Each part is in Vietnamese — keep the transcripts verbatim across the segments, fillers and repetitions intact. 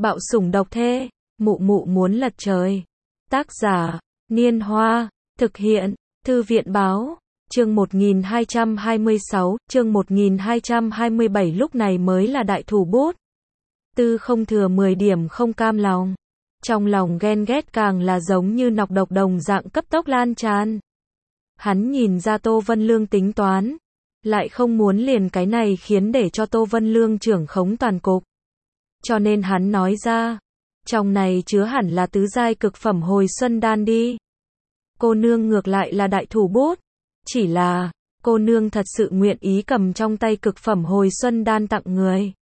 Bạo sủng độc thê, mụ mụ muốn lật trời. Tác giả, Niên Hoa, thực hiện, Thư viện Báo, chương một nghìn hai trăm hai mươi sáu, chương một nghìn hai trăm hai mươi bảy lúc này mới là đại thủ bút. Tư Không Thừa mười điểm không cam lòng. Trong lòng ghen ghét càng là giống như nọc độc đồng dạng cấp tốc lan tràn. Hắn nhìn ra Tô Vân Lương tính toán, lại không muốn liền cái này khiến để cho Tô Vân Lương trưởng khống toàn cục. Cho nên hắn nói ra, trong này chứa hẳn là tứ giai cực phẩm hồi xuân đan đi. Cô nương ngược lại là đại thủ bút, chỉ là, cô nương thật sự nguyện ý cầm trong tay cực phẩm hồi xuân đan tặng người.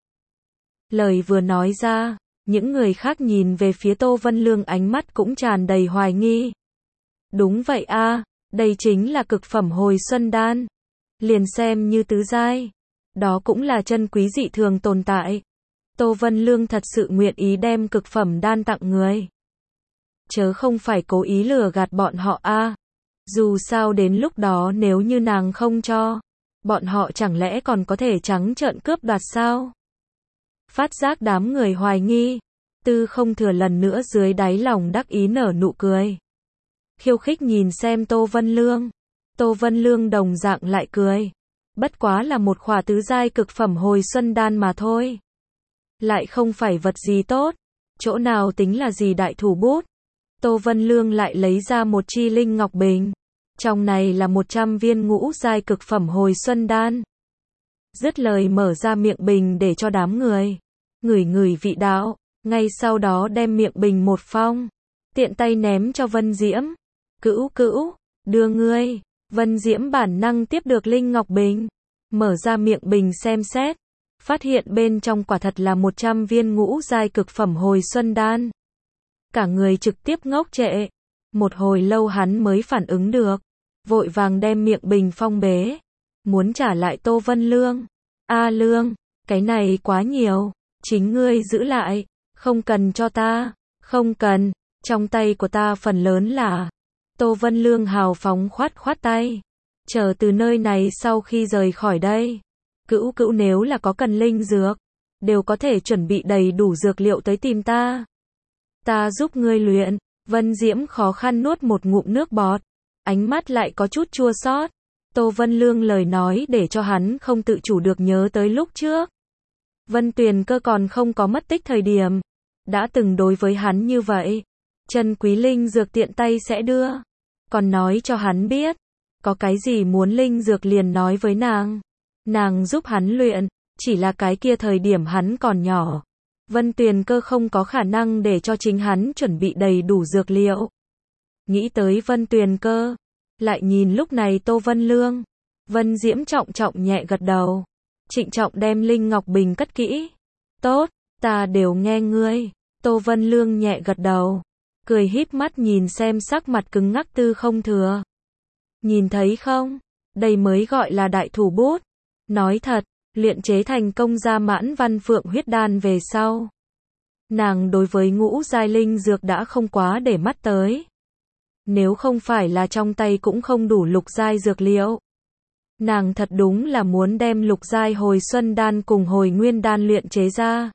Lời vừa nói ra, những người khác nhìn về phía Tô Vân Lương ánh mắt cũng tràn đầy hoài nghi. Đúng vậy a, đây chính là cực phẩm hồi xuân đan. Liền xem như tứ giai, đó cũng là chân quý dị thường tồn tại. Tô Vân Lương thật sự nguyện ý đem cực phẩm đan tặng người. Chớ không phải cố ý lừa gạt bọn họ a. Dù sao đến lúc đó nếu như nàng không cho, bọn họ chẳng lẽ còn có thể trắng trợn cướp đoạt sao? Phát giác đám người hoài nghi, Tư Không Thừa lần nữa dưới đáy lòng đắc ý nở nụ cười. Khiêu khích nhìn xem Tô Vân Lương. Tô Vân Lương đồng dạng lại cười. Bất quá là một khỏa tứ giai cực phẩm hồi xuân đan mà thôi. Lại không phải vật gì tốt. Chỗ nào tính là gì đại thủ bút. Tô Vân Lương lại lấy ra một chi linh ngọc bình. Trong này là một trăm viên ngũ giai cực phẩm hồi xuân đan. Dứt lời mở ra miệng bình để cho đám người ngửi ngửi vị đạo, ngay sau đó đem miệng bình một phong, tiện tay ném cho Vân Diễm. Cữu cữu, đưa ngươi. Vân Diễm bản năng tiếp được linh ngọc bình, mở ra miệng bình xem xét, phát hiện bên trong quả thật là một trăm viên ngũ giai cực phẩm hồi xuân đan. Cả người trực tiếp ngốc trệ, một hồi lâu hắn mới phản ứng được, vội vàng đem miệng bình phong bế, muốn trả lại Tô Vân Lương. A Lương, cái này quá nhiều, chính ngươi giữ lại, không cần cho ta, không cần, trong tay của ta phần lớn là. Tô Vân Lương hào phóng khoát khoát tay, chờ từ nơi này sau khi rời khỏi đây. Cữu cữu nếu là có cần linh dược, đều có thể chuẩn bị đầy đủ dược liệu tới tìm ta. Ta giúp ngươi luyện. Vân Diễm khó khăn nuốt một ngụm nước bọt, ánh mắt lại có chút chua xót. Tô Vân Lương lời nói để cho hắn không tự chủ được nhớ tới lúc trước. Vân Tuyền Cơ còn không có mất tích thời điểm, đã từng đối với hắn như vậy. Chân quý linh dược tiện tay sẽ đưa, còn nói cho hắn biết, có cái gì muốn linh dược liền nói với nàng. Nàng giúp hắn luyện, chỉ là cái kia thời điểm hắn còn nhỏ. Vân Tuyền Cơ không có khả năng để cho chính hắn chuẩn bị đầy đủ dược liệu. Nghĩ tới Vân Tuyền Cơ, lại nhìn lúc này Tô Vân Lương. Vân Diễm trọng trọng nhẹ gật đầu, trịnh trọng đem linh ngọc bình cất kỹ. Tốt, ta đều nghe ngươi. Tô Vân Lương nhẹ gật đầu, cười híp mắt nhìn xem sắc mặt cứng ngắc Tư Không Thừa. Nhìn thấy không, đây mới gọi là đại thủ bút. Nói thật, luyện chế thành công ra Mãn Văn Phượng huyết đan về sau, nàng đối với ngũ giai linh dược đã không quá để mắt tới. Nếu không phải là trong tay cũng không đủ lục giai dược liệu, nàng thật đúng là muốn đem lục giai hồi xuân đan cùng hồi nguyên đan luyện chế ra.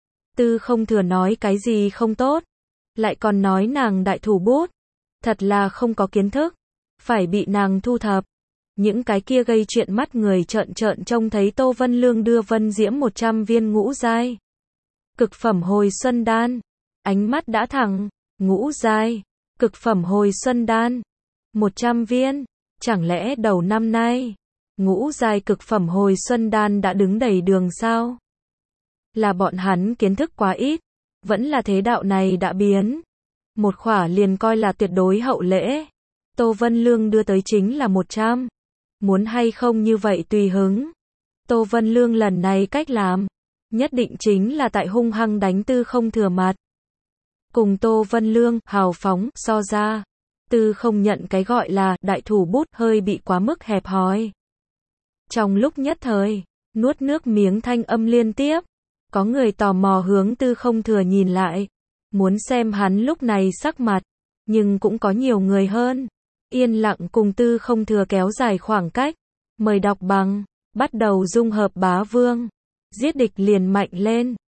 Tư Không Thừa nói cái gì không tốt, lại còn nói nàng đại thủ bút, thật là không có kiến thức, phải bị nàng thu thập. Những cái kia gây chuyện mắt người trợn trợn trông thấy Tô Vân Lương đưa Vân Diễm một trăm viên ngũ giai cực phẩm hồi xuân đan, ánh mắt đã thẳng. Ngũ giai cực phẩm hồi xuân đan, một trăm viên, chẳng lẽ đầu năm nay ngũ giai cực phẩm hồi xuân đan đã đứng đầy đường sao? Là bọn hắn kiến thức quá ít, vẫn là thế đạo này đã biến. Một khỏa liền coi là tuyệt đối hậu lễ. Tô Vân Lương đưa tới chính là một trăm. Muốn hay không như vậy tùy hứng. Tô Vân Lương lần này cách làm, nhất định chính là tại hung hăng đánh Tư Không Thừa mặt. Cùng Tô Vân Lương hào phóng so ra, Tư Không nhận cái gọi là đại thủ bút hơi bị quá mức hẹp hòi. Trong lúc nhất thời, nuốt nước miếng thanh âm liên tiếp, có người tò mò hướng Tư Không Thừa nhìn lại, muốn xem hắn lúc này sắc mặt, nhưng cũng có nhiều người hơn yên lặng cùng Tư Không Thừa kéo dài khoảng cách. Mời đọc bằng, bắt đầu dung hợp bá vương, giết địch liền mạnh lên.